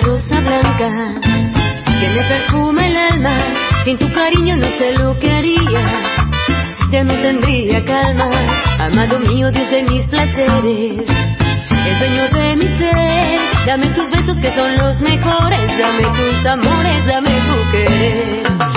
rosa blanca que me perfuma el alma. Sin tu cariño no sé lo que haría, ya no tendría calma. Amado mío, Dios de mis placeres, el dueño de mi ser, dame tus besos que son los mejores, dame tus amores, dame tu querer.